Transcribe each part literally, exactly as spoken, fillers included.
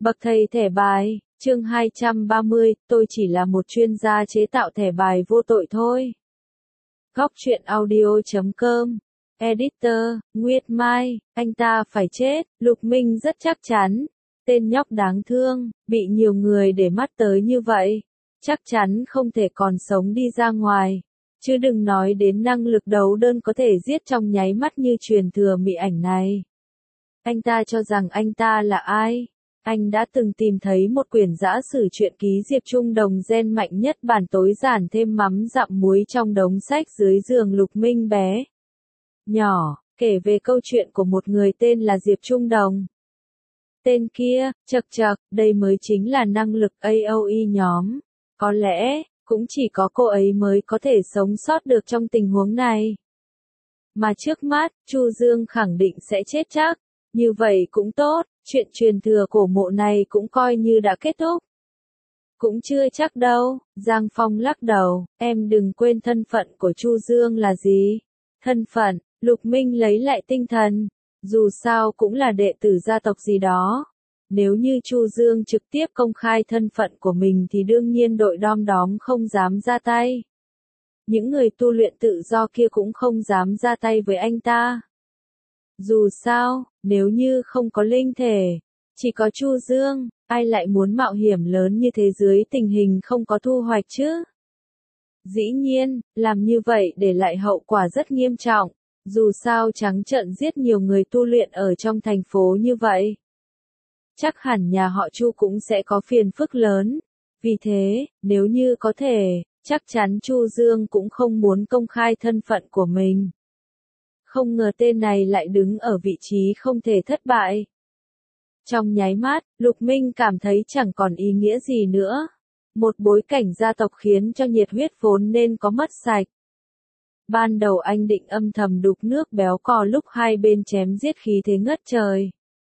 Bậc thầy thẻ bài, chương hai trăm ba mươi, tôi chỉ là một chuyên gia chế tạo thẻ bài vô tội thôi. Góc truyện audio chấm com, Editor, Nguyệt Mai, anh ta phải chết, Lục Minh rất chắc chắn. Tên nhóc đáng thương, bị nhiều người để mắt tới như vậy, chắc chắn không thể còn sống đi ra ngoài. Chứ đừng nói đến năng lực đấu đơn có thể giết trong nháy mắt như truyền thừa mị ảnh này. Anh ta cho rằng anh ta là ai? Anh đã từng tìm thấy một quyển giã sử truyện ký Diệp Trung Đồng gen mạnh nhất bản tối giản thêm mắm dặm muối trong đống sách dưới giường Lục Minh bé nhỏ, kể về câu chuyện của một người tên là Diệp Trung Đồng. Tên kia, chậc chậc, đây mới chính là năng lực a o e nhóm. Có lẽ, cũng chỉ có cô ấy mới có thể sống sót được trong tình huống này. Mà trước mắt, Chu Dương khẳng định sẽ chết chắc. Như vậy cũng tốt, chuyện truyền thừa cổ mộ này cũng coi như đã kết thúc. Cũng chưa chắc đâu, Giang Phong lắc đầu, em đừng quên thân phận của Chu Dương là gì. Thân phận, Lục Minh lấy lại tinh thần, dù sao cũng là đệ tử gia tộc gì đó. Nếu như Chu Dương trực tiếp công khai thân phận của mình thì đương nhiên đội đom đóm không dám ra tay. Những người tu luyện tự do kia cũng không dám ra tay với anh ta. Dù sao, nếu như không có linh thể, chỉ có Chu Dương, ai lại muốn mạo hiểm lớn như thế dưới tình hình không có thu hoạch chứ? Dĩ nhiên, làm như vậy để lại hậu quả rất nghiêm trọng, dù sao trắng trợn giết nhiều người tu luyện ở trong thành phố như vậy. Chắc hẳn nhà họ Chu cũng sẽ có phiền phức lớn, vì thế, nếu như có thể, chắc chắn Chu Dương cũng không muốn công khai thân phận của mình. Không ngờ tên này lại đứng ở vị trí không thể thất bại. Trong nháy mắt, Lục Minh cảm thấy chẳng còn ý nghĩa gì nữa. Một bối cảnh gia tộc khiến cho nhiệt huyết vốn nên có mất sạch. Ban đầu anh định âm thầm đục nước béo cò lúc hai bên chém giết khí thế ngất trời.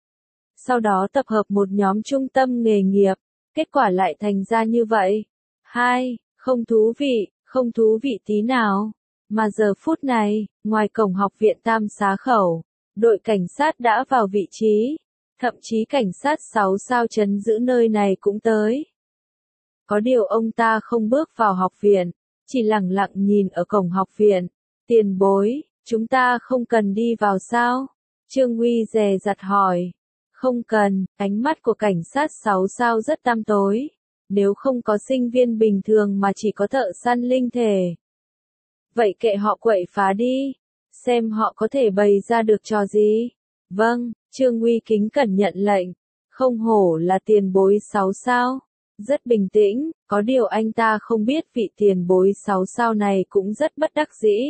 Sau đó tập hợp một nhóm trung tâm nghề nghiệp, kết quả lại thành ra như vậy. Hai, không thú vị, không thú vị tí nào. Mà giờ phút này, ngoài cổng học viện Tam Xá Khẩu, đội cảnh sát đã vào vị trí, thậm chí cảnh sát sáu sao trấn giữ nơi này cũng tới. Có điều ông ta không bước vào học viện, chỉ lẳng lặng nhìn ở cổng học viện. Tiền bối, chúng ta không cần đi vào sao? Trương Uy dè dặt hỏi. Không cần, ánh mắt của cảnh sát sáu sao rất tăm tối. Nếu không có sinh viên bình thường mà chỉ có thợ săn linh thể. Vậy kệ họ quậy phá đi, xem họ có thể bày ra được trò gì. Vâng, Trương Uy kính cẩn nhận lệnh, không hổ là tiền bối sáu sao. Rất bình tĩnh, có điều anh ta không biết vị tiền bối sáu sao này cũng rất bất đắc dĩ.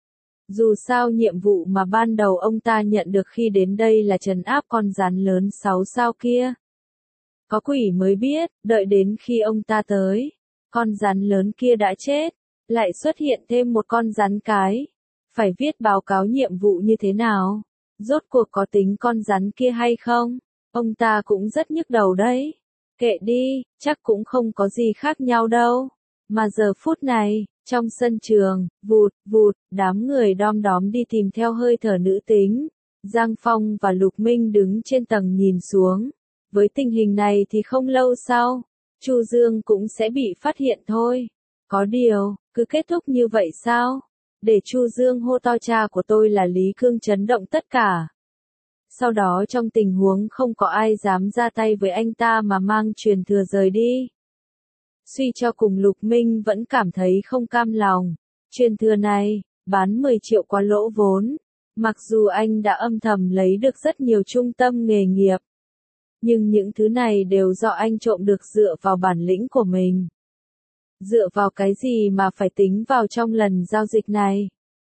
Dù sao nhiệm vụ mà ban đầu ông ta nhận được khi đến đây là trấn áp con rắn lớn sáu sao kia. Có quỷ mới biết, đợi đến khi ông ta tới, con rắn lớn kia đã chết. Lại xuất hiện thêm một con rắn cái. Phải viết báo cáo nhiệm vụ như thế nào? Rốt cuộc có tính con rắn kia hay không? Ông ta cũng rất nhức đầu đấy. Kệ đi, chắc cũng không có gì khác nhau đâu. Mà giờ phút này, trong sân trường, vụt, vụt, đám người đom đóm đi tìm theo hơi thở nữ tính. Giang Phong và Lục Minh đứng trên tầng nhìn xuống. Với tình hình này thì không lâu sau, Chu Dương cũng sẽ bị phát hiện thôi. Có điều, cứ kết thúc như vậy sao? Để Chu Dương hô to cha của tôi là Lý Cương chấn động tất cả. Sau đó trong tình huống không có ai dám ra tay với anh ta mà mang truyền thừa rời đi. Suy cho cùng Lục Minh vẫn cảm thấy không cam lòng. Truyền thừa này, bán mười triệu quá lỗ vốn. Mặc dù anh đã âm thầm lấy được rất nhiều trung tâm nghề nghiệp. Nhưng những thứ này đều do anh trộm được dựa vào bản lĩnh của mình. Dựa vào cái gì mà phải tính vào trong lần giao dịch này?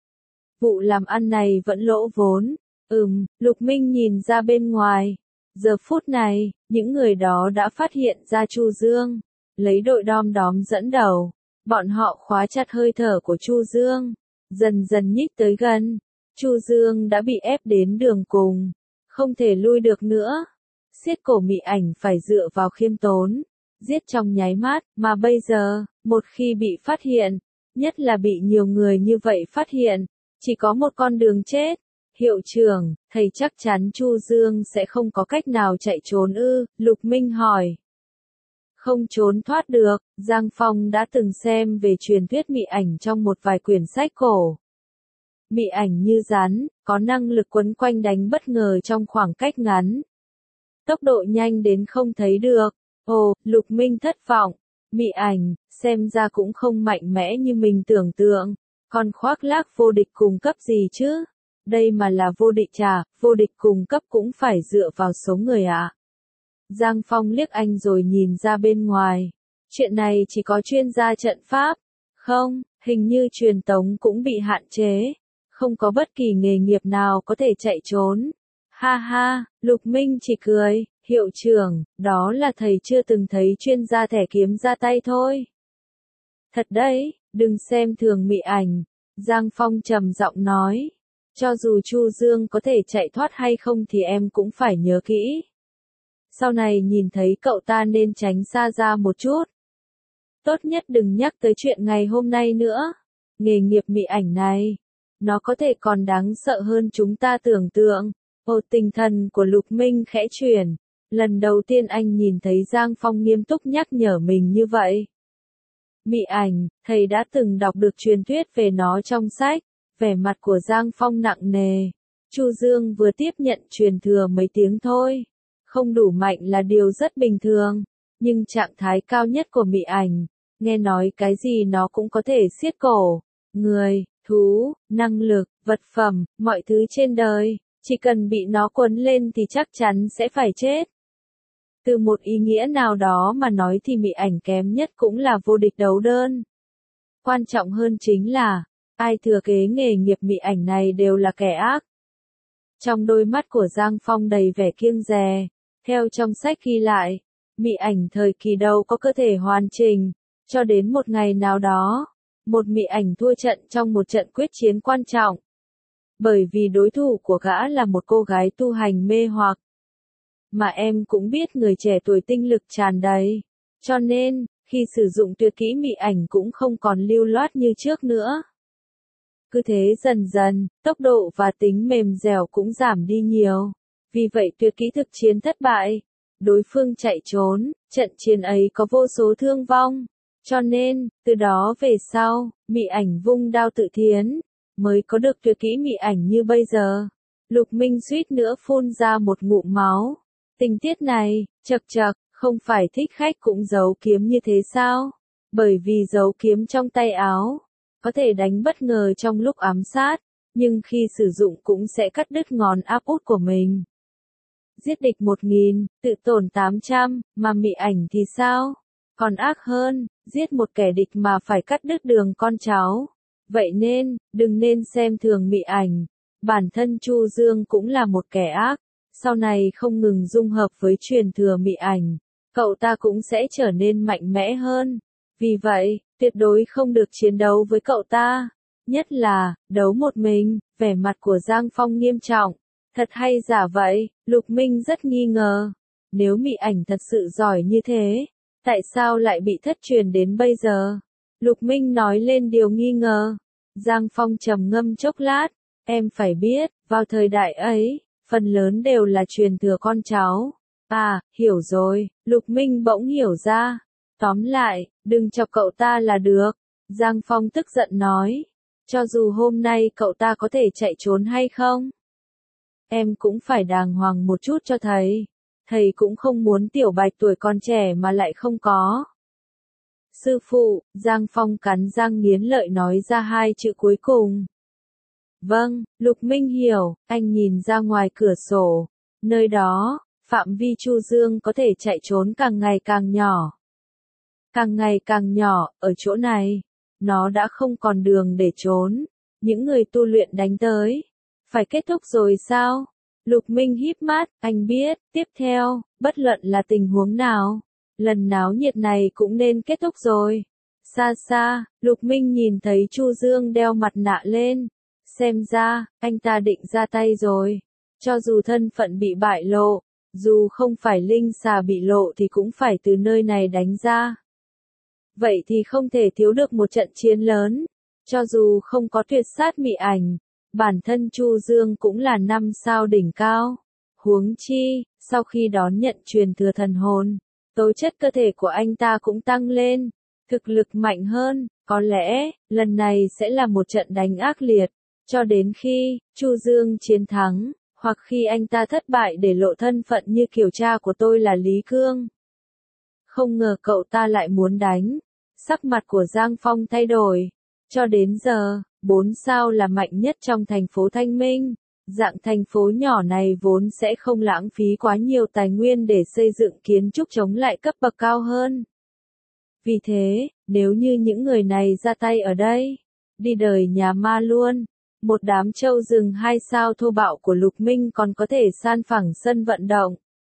Vụ làm ăn này vẫn lỗ vốn. Ừm, Lục Minh nhìn ra bên ngoài. Giờ phút này, những người đó đã phát hiện ra Chu Dương. Lấy đội đom đóm dẫn đầu. Bọn họ khóa chặt hơi thở của Chu Dương. Dần dần nhích tới gần. Chu Dương đã bị ép đến đường cùng. Không thể lui được nữa. Siết cổ mị ảnh phải dựa vào khiêm tốn. Giết trong nháy mắt, mà bây giờ, một khi bị phát hiện, nhất là bị nhiều người như vậy phát hiện, chỉ có một con đường chết. Hiệu trưởng, thầy chắc chắn Chu Dương sẽ không có cách nào chạy trốn ư? Lục Minh hỏi. Không trốn thoát được, Giang Phong đã từng xem về truyền thuyết mị ảnh trong một vài quyển sách cổ. Mị ảnh như rắn, có năng lực quấn quanh đánh bất ngờ trong khoảng cách ngắn. Tốc độ nhanh đến không thấy được. Ồ, Lục Minh thất vọng. Mị ảnh, xem ra cũng không mạnh mẽ như mình tưởng tượng. Còn khoác lác vô địch cùng cấp gì chứ? Đây mà là vô địch chà, vô địch cùng cấp cũng phải dựa vào số người ạ. À? Giang Phong liếc anh rồi nhìn ra bên ngoài. Chuyện này chỉ có chuyên gia trận pháp. Không, hình như truyền tống cũng bị hạn chế. Không có bất kỳ nghề nghiệp nào có thể chạy trốn. Ha ha, Lục Minh chỉ cười, hiệu trưởng, đó là thầy chưa từng thấy chuyên gia thẻ kiếm ra tay thôi. Thật đấy, đừng xem thường mị ảnh. Giang Phong trầm giọng nói. Cho dù Chu Dương có thể chạy thoát hay không thì em cũng phải nhớ kỹ. Sau này nhìn thấy cậu ta nên tránh xa ra một chút. Tốt nhất đừng nhắc tới chuyện ngày hôm nay nữa. Nghề nghiệp mị ảnh này, nó có thể còn đáng sợ hơn chúng ta tưởng tượng. Ồ, tinh thần của Lục Minh khẽ chuyển. Lần đầu tiên anh nhìn thấy Giang Phong nghiêm túc nhắc nhở mình như vậy. Mị ảnh, thầy đã từng đọc được truyền thuyết về nó trong sách. Vẻ mặt của Giang Phong nặng nề. Chu Dương vừa tiếp nhận truyền thừa mấy tiếng thôi. Không đủ mạnh là điều rất bình thường. Nhưng trạng thái cao nhất của mị ảnh, nghe nói cái gì nó cũng có thể xiết cổ. Người, thú, năng lực, vật phẩm, mọi thứ trên đời. Chỉ cần bị nó quấn lên thì chắc chắn sẽ phải chết. Từ một ý nghĩa nào đó mà nói thì mị ảnh kém nhất cũng là vô địch đấu đơn. Quan trọng hơn chính là, ai thừa kế nghề nghiệp mị ảnh này đều là kẻ ác. Trong đôi mắt của Giang Phong đầy vẻ kiêng dè. Theo trong sách ghi lại, mị ảnh thời kỳ đầu có cơ thể hoàn chỉnh. Cho đến một ngày nào đó, một mị ảnh thua trận trong một trận quyết chiến quan trọng. Bởi vì đối thủ của gã là một cô gái tu hành mê hoặc. Mà em cũng biết người trẻ tuổi tinh lực tràn đầy. Cho nên, khi sử dụng tuyệt kỹ mị ảnh cũng không còn lưu loát như trước nữa. Cứ thế dần dần, tốc độ và tính mềm dẻo cũng giảm đi nhiều. Vì vậy tuyệt kỹ thực chiến thất bại. Đối phương chạy trốn, trận chiến ấy có vô số thương vong. Cho nên, từ đó về sau, mị ảnh vung đao tự thiến, mới có được tuyệt kỹ mị ảnh như bây giờ. Lục Minh suýt nữa phun ra một ngụm máu. Tình tiết này, chật chật, không phải thích khách cũng giấu kiếm như thế sao? Bởi vì giấu kiếm trong tay áo, có thể đánh bất ngờ trong lúc ám sát, nhưng khi sử dụng cũng sẽ cắt đứt ngón áp út của mình. Giết địch một nghìn, tự tổn tám trăm, mà mị ảnh thì sao? Còn ác hơn, giết một kẻ địch mà phải cắt đứt đường con cháu. Vậy nên, đừng nên xem thường mị ảnh. Bản thân Chu Dương cũng là một kẻ ác. Sau này không ngừng dung hợp với truyền thừa mị ảnh, cậu ta cũng sẽ trở nên mạnh mẽ hơn. Vì vậy, tuyệt đối không được chiến đấu với cậu ta. Nhất là, đấu một mình. Vẻ mặt của Giang Phong nghiêm trọng. Thật hay giả vậy? Lục Minh rất nghi ngờ. Nếu mị ảnh thật sự giỏi như thế, tại sao lại bị thất truyền đến bây giờ? Lục Minh nói lên điều nghi ngờ. Giang Phong trầm ngâm chốc lát. Em phải biết, vào thời đại ấy, phần lớn đều là truyền thừa con cháu. À, hiểu rồi. Lục Minh bỗng hiểu ra. Tóm lại, đừng chọc cậu ta là được. Giang Phong tức giận nói. Cho dù hôm nay cậu ta có thể chạy trốn hay không, em cũng phải đàng hoàng một chút cho thầy. Thầy cũng không muốn Tiểu Bạch tuổi còn trẻ mà lại không có. Sư phụ, Giang Phong cắn răng nghiến lợi nói ra hai chữ cuối cùng. Vâng, Lục Minh hiểu, anh nhìn ra ngoài cửa sổ. Nơi đó, phạm vi Chu Dương có thể chạy trốn càng ngày càng nhỏ. Càng ngày càng nhỏ, ở chỗ này, nó đã không còn đường để trốn. Những người tu luyện đánh tới. Phải kết thúc rồi sao? Lục Minh híp mắt, anh biết, tiếp theo, bất luận là tình huống nào, lần náo nhiệt này cũng nên kết thúc rồi. Xa xa, Lục Minh nhìn thấy Chu Dương đeo mặt nạ lên. Xem ra, anh ta định ra tay rồi. Cho dù thân phận bị bại lộ, dù không phải linh xà bị lộ thì cũng phải từ nơi này đánh ra. Vậy thì không thể thiếu được một trận chiến lớn. Cho dù không có tuyệt sát mị ảnh, Bản thân Chu Dương cũng là năm sao đỉnh cao. Huống chi, sau khi đón nhận truyền thừa thần hồn, tố chất cơ thể của anh ta cũng tăng lên, thực lực mạnh hơn, có lẽ, lần này sẽ là một trận đánh ác liệt, cho đến khi, Chu Dương chiến thắng, hoặc khi anh ta thất bại để lộ thân phận như kiểu cha của tôi là Lý Cương. Không ngờ cậu ta lại muốn đánh, sắc mặt của Giang Phong thay đổi, cho đến giờ, bốn sao là mạnh nhất trong thành phố Thanh Minh. Dạng thành phố nhỏ này vốn sẽ không lãng phí quá nhiều tài nguyên để xây dựng kiến trúc chống lại cấp bậc cao hơn. Vì thế, nếu như những người này ra tay ở đây, đi đời nhà ma luôn. Một đám trâu rừng hai sao thô bạo của Lục Minh còn có thể san phẳng sân vận động.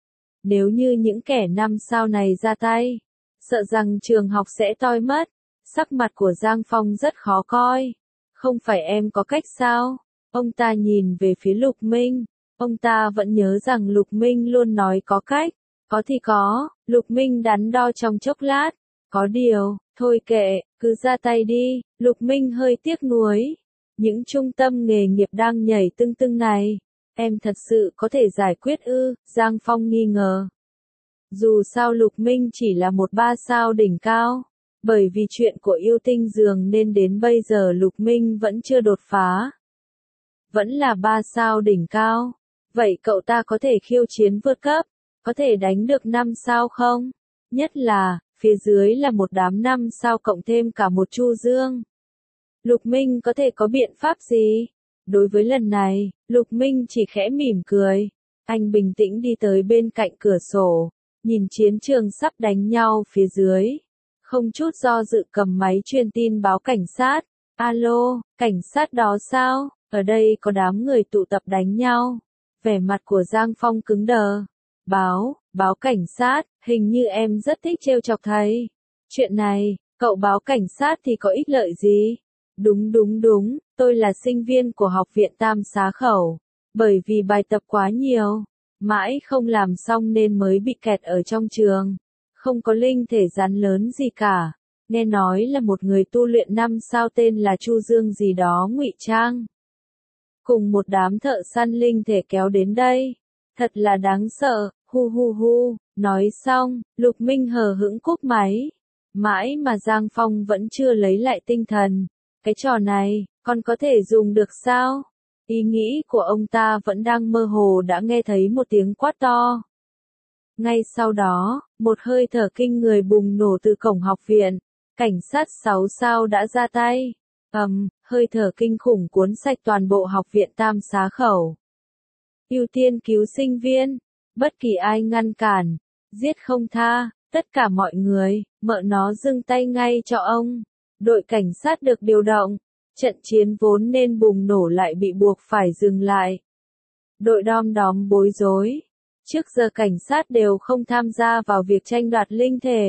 Nếu như những kẻ năm sao này ra tay, sợ rằng trường học sẽ toi mất. Sắc mặt của Giang Phong rất khó coi. Không phải em có cách sao? Ông ta nhìn về phía Lục Minh, ông ta vẫn nhớ rằng Lục Minh luôn nói có cách, có thì có, Lục Minh đắn đo trong chốc lát, có điều, thôi kệ, cứ ra tay đi, Lục Minh hơi tiếc nuối. Những trung tâm nghề nghiệp đang nhảy tưng tưng này, em thật sự có thể giải quyết ư, Giang Phong nghi ngờ. Dù sao Lục Minh chỉ là một ba sao đỉnh cao, bởi vì chuyện của yêu tinh giường nên đến bây giờ Lục Minh vẫn chưa đột phá. Vẫn là ba sao đỉnh cao. Vậy cậu ta có thể khiêu chiến vượt cấp, có thể đánh được năm sao không? Nhất là, phía dưới là một đám năm sao cộng thêm cả một Chu Dương. Lục Minh có thể có biện pháp gì? Đối với lần này, Lục Minh chỉ khẽ mỉm cười. Anh bình tĩnh đi tới bên cạnh cửa sổ, nhìn chiến trường sắp đánh nhau phía dưới. Không chút do dự cầm máy truyền tin báo cảnh sát. Alo, cảnh sát đó sao? Ở đây có đám người tụ tập đánh nhau. Vẻ mặt của Giang Phong cứng đờ. Báo, báo cảnh sát, hình như em rất thích trêu chọc thầy. Chuyện này, cậu báo cảnh sát thì có ích lợi gì? Đúng đúng đúng, tôi là sinh viên của học viện Tam Xá Khẩu. Bởi vì bài tập quá nhiều, mãi không làm xong nên mới bị kẹt ở trong trường. Không có linh thể rắn lớn gì cả. Nghe nói là một người tu luyện năm sao tên là Chu Dương gì đó ngụy trang. Cùng một đám thợ săn linh thể kéo đến đây. Thật là đáng sợ, hu hu hu, nói xong, Lục Minh hờ hững cúp máy. Mãi mà Giang Phong vẫn chưa lấy lại tinh thần. Cái trò này, còn có thể dùng được sao? Ý nghĩ của ông ta vẫn đang mơ hồ đã nghe thấy một tiếng quát to. Ngay sau đó, một hơi thở kinh người bùng nổ từ cổng học viện. Cảnh sát sáu sao đã ra tay. Ầm, um, hơi thở kinh khủng cuốn sạch toàn bộ học viện Tam Xá Khẩu. Ưu tiên cứu sinh viên, bất kỳ ai ngăn cản, giết không tha, tất cả mọi người, mợ nó dừng tay ngay cho ông. Đội cảnh sát được điều động, trận chiến vốn nên bùng nổ lại bị buộc phải dừng lại. Đội đom đóm bối rối, trước giờ cảnh sát đều không tham gia vào việc tranh đoạt linh thể.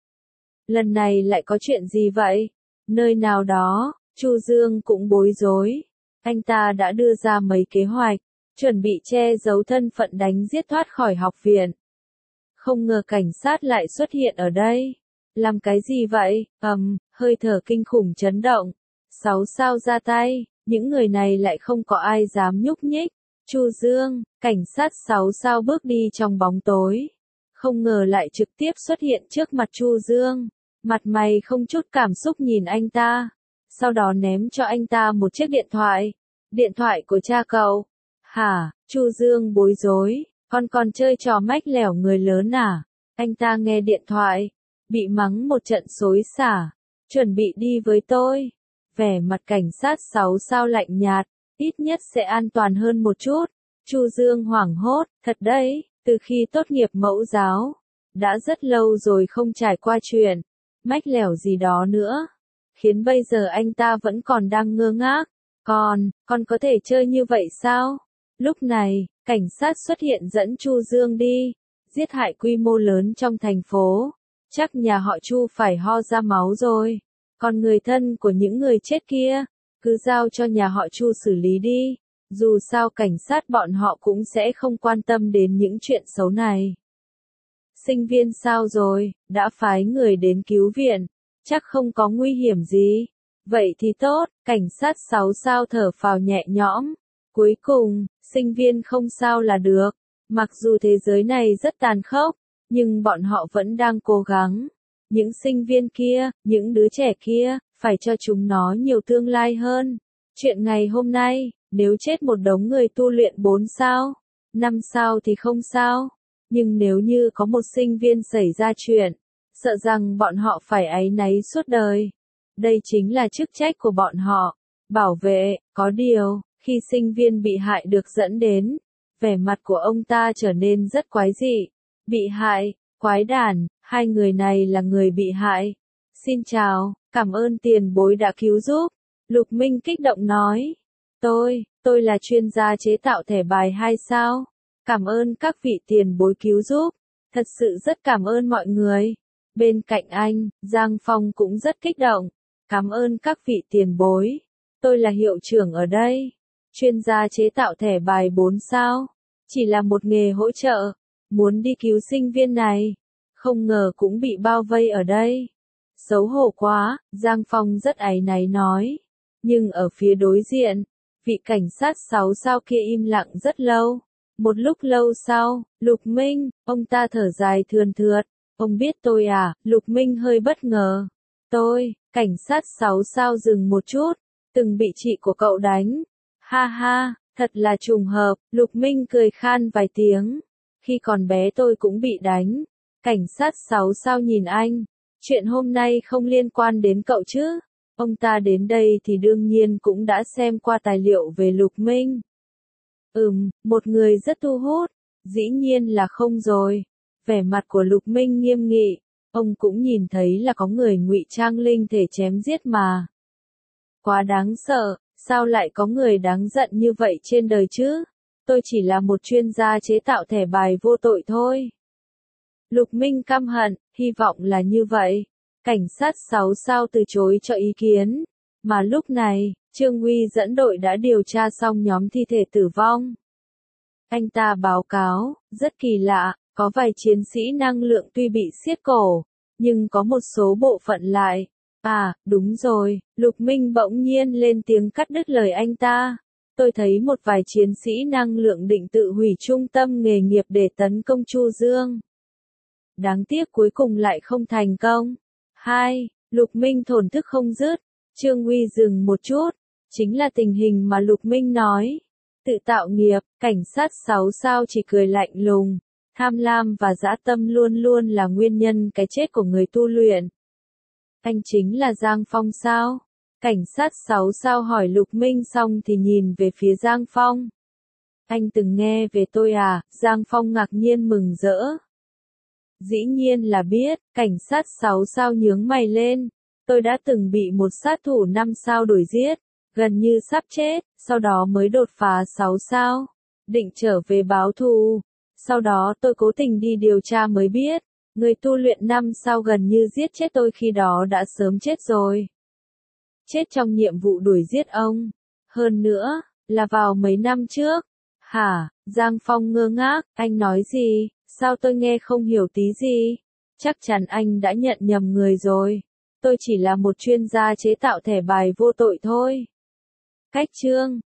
Lần này lại có chuyện gì vậy? Nơi nào đó, Chu Dương cũng bối rối. Anh ta đã đưa ra mấy kế hoạch, chuẩn bị che giấu thân phận đánh giết thoát khỏi học viện. Không ngờ cảnh sát lại xuất hiện ở đây. Làm cái gì vậy? Ầm, um, hơi thở kinh khủng chấn động. Sáu sao ra tay, những người này lại không có ai dám nhúc nhích. Chu Dương, cảnh sát sáu sao bước đi trong bóng tối. Không ngờ lại trực tiếp xuất hiện trước mặt Chu Dương. Mặt mày không chút cảm xúc nhìn anh ta. Sau đó ném cho anh ta một chiếc điện thoại. Điện thoại của cha cậu. Hả, Chu Dương bối rối, con còn chơi trò mách lẻo người lớn à? Anh ta nghe điện thoại, bị mắng một trận xối xả. Chuẩn bị đi với tôi. Vẻ mặt cảnh sát sáu sao lạnh nhạt, ít nhất sẽ an toàn hơn một chút. Chu Dương hoảng hốt, thật đấy, từ khi tốt nghiệp mẫu giáo, đã rất lâu rồi không trải qua chuyện mách lẻo gì đó nữa, khiến bây giờ anh ta vẫn còn đang ngơ ngác. Còn, còn có thể chơi như vậy sao? Lúc này, cảnh sát xuất hiện dẫn Chu Dương đi, giết hại quy mô lớn trong thành phố. Chắc nhà họ Chu phải ho ra máu rồi. Còn người thân của những người chết kia, cứ giao cho nhà họ Chu xử lý đi. Dù sao cảnh sát bọn họ cũng sẽ không quan tâm đến những chuyện xấu này. Sinh viên sao rồi, đã phái người đến cứu viện, chắc không có nguy hiểm gì. Vậy thì tốt, cảnh sát sáu sao thở phào nhẹ nhõm. Cuối cùng, sinh viên không sao là được. Mặc dù thế giới này rất tàn khốc, nhưng bọn họ vẫn đang cố gắng. Những sinh viên kia, những đứa trẻ kia, phải cho chúng nó nhiều tương lai hơn. Chuyện ngày hôm nay, nếu chết một đống người tu luyện bốn sao, năm sao thì không sao. Nhưng nếu như có một sinh viên xảy ra chuyện, sợ rằng bọn họ phải áy náy suốt đời. Đây chính là chức trách của bọn họ. Bảo vệ, có điều, khi sinh viên bị hại được dẫn đến, vẻ mặt của ông ta trở nên rất quái dị. Bị hại, quái đản, hai người này là người bị hại. Xin chào, cảm ơn tiền bối đã cứu giúp. Lục Minh kích động nói. Tôi, tôi là chuyên gia chế tạo thẻ bài hai sao. Cảm ơn các vị tiền bối cứu giúp. Thật sự rất cảm ơn mọi người. Bên cạnh anh, Giang Phong cũng rất kích động. Cảm ơn các vị tiền bối. Tôi là hiệu trưởng ở đây. Chuyên gia chế tạo thẻ bài bốn sao. Chỉ là một nghề hỗ trợ. Muốn đi cứu sinh viên này. Không ngờ cũng bị bao vây ở đây. Xấu hổ quá, Giang Phong rất áy náy nói. Nhưng ở phía đối diện, vị cảnh sát sáu sao kia im lặng rất lâu. Một lúc lâu sau, Lục Minh, ông ta thở dài thườn thượt. Ông biết tôi à? Lục Minh hơi bất ngờ. Tôi, cảnh sát sáu sao dừng một chút, từng bị chị của cậu đánh. Ha ha, thật là trùng hợp, Lục Minh cười khan vài tiếng. Khi còn bé tôi cũng bị đánh. Cảnh sát sáu sao nhìn anh. Chuyện hôm nay không liên quan đến cậu chứ? Ông ta đến đây thì đương nhiên cũng đã xem qua tài liệu về Lục Minh. Ừm, một người rất thu hút. Dĩ nhiên là không rồi. Vẻ mặt của Lục Minh nghiêm nghị. Ông cũng nhìn thấy là có người ngụy trang linh thể chém giết mà. Quá đáng sợ, sao lại có người đáng giận như vậy trên đời chứ? Tôi chỉ là một chuyên gia chế tạo thẻ bài vô tội thôi. Lục Minh căm hận, hy vọng là như vậy. Cảnh sát sáu sao từ chối cho ý kiến. Mà lúc này, Trương Uy dẫn đội đã điều tra xong nhóm thi thể tử vong. Anh ta báo cáo, rất kỳ lạ, có vài chiến sĩ năng lượng tuy bị siết cổ, nhưng có một số bộ phận lại. À, đúng rồi, Lục Minh bỗng nhiên lên tiếng cắt đứt lời anh ta. Tôi thấy một vài chiến sĩ năng lượng định tự hủy trung tâm nghề nghiệp để tấn công Chu Dương. Đáng tiếc cuối cùng lại không thành công. Hai, Lục Minh thổn thức không dứt. Trương Uy dừng một chút. Chính là tình hình mà Lục Minh nói. Tự tạo nghiệp, cảnh sát sáu sao chỉ cười lạnh lùng. Tham lam và dã tâm luôn luôn là nguyên nhân cái chết của người tu luyện. Anh chính là Giang Phong sao? Cảnh sát sáu sao hỏi Lục Minh xong thì nhìn về phía Giang Phong. Anh từng nghe về tôi à? Giang Phong ngạc nhiên mừng rỡ. Dĩ nhiên là biết, cảnh sát sáu sao nhướng mày lên. Tôi đã từng bị một sát thủ năm sao đuổi giết, gần như sắp chết, sau đó mới đột phá sáu sao. Định trở về báo thù. Sau đó tôi cố tình đi điều tra mới biết, người tu luyện năm sao gần như giết chết tôi khi đó đã sớm chết rồi. Chết trong nhiệm vụ đuổi giết ông. Hơn nữa, là vào mấy năm trước. Hả? Giang Phong ngơ ngác, anh nói gì? Sao tôi nghe không hiểu tí gì? Chắc chắn anh đã nhận nhầm người rồi. Tôi chỉ là một chuyên gia chế tạo thẻ bài vô tội thôi. Cách chương